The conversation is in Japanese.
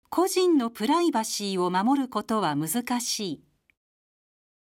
個人のプライバシーを守ることは難しい。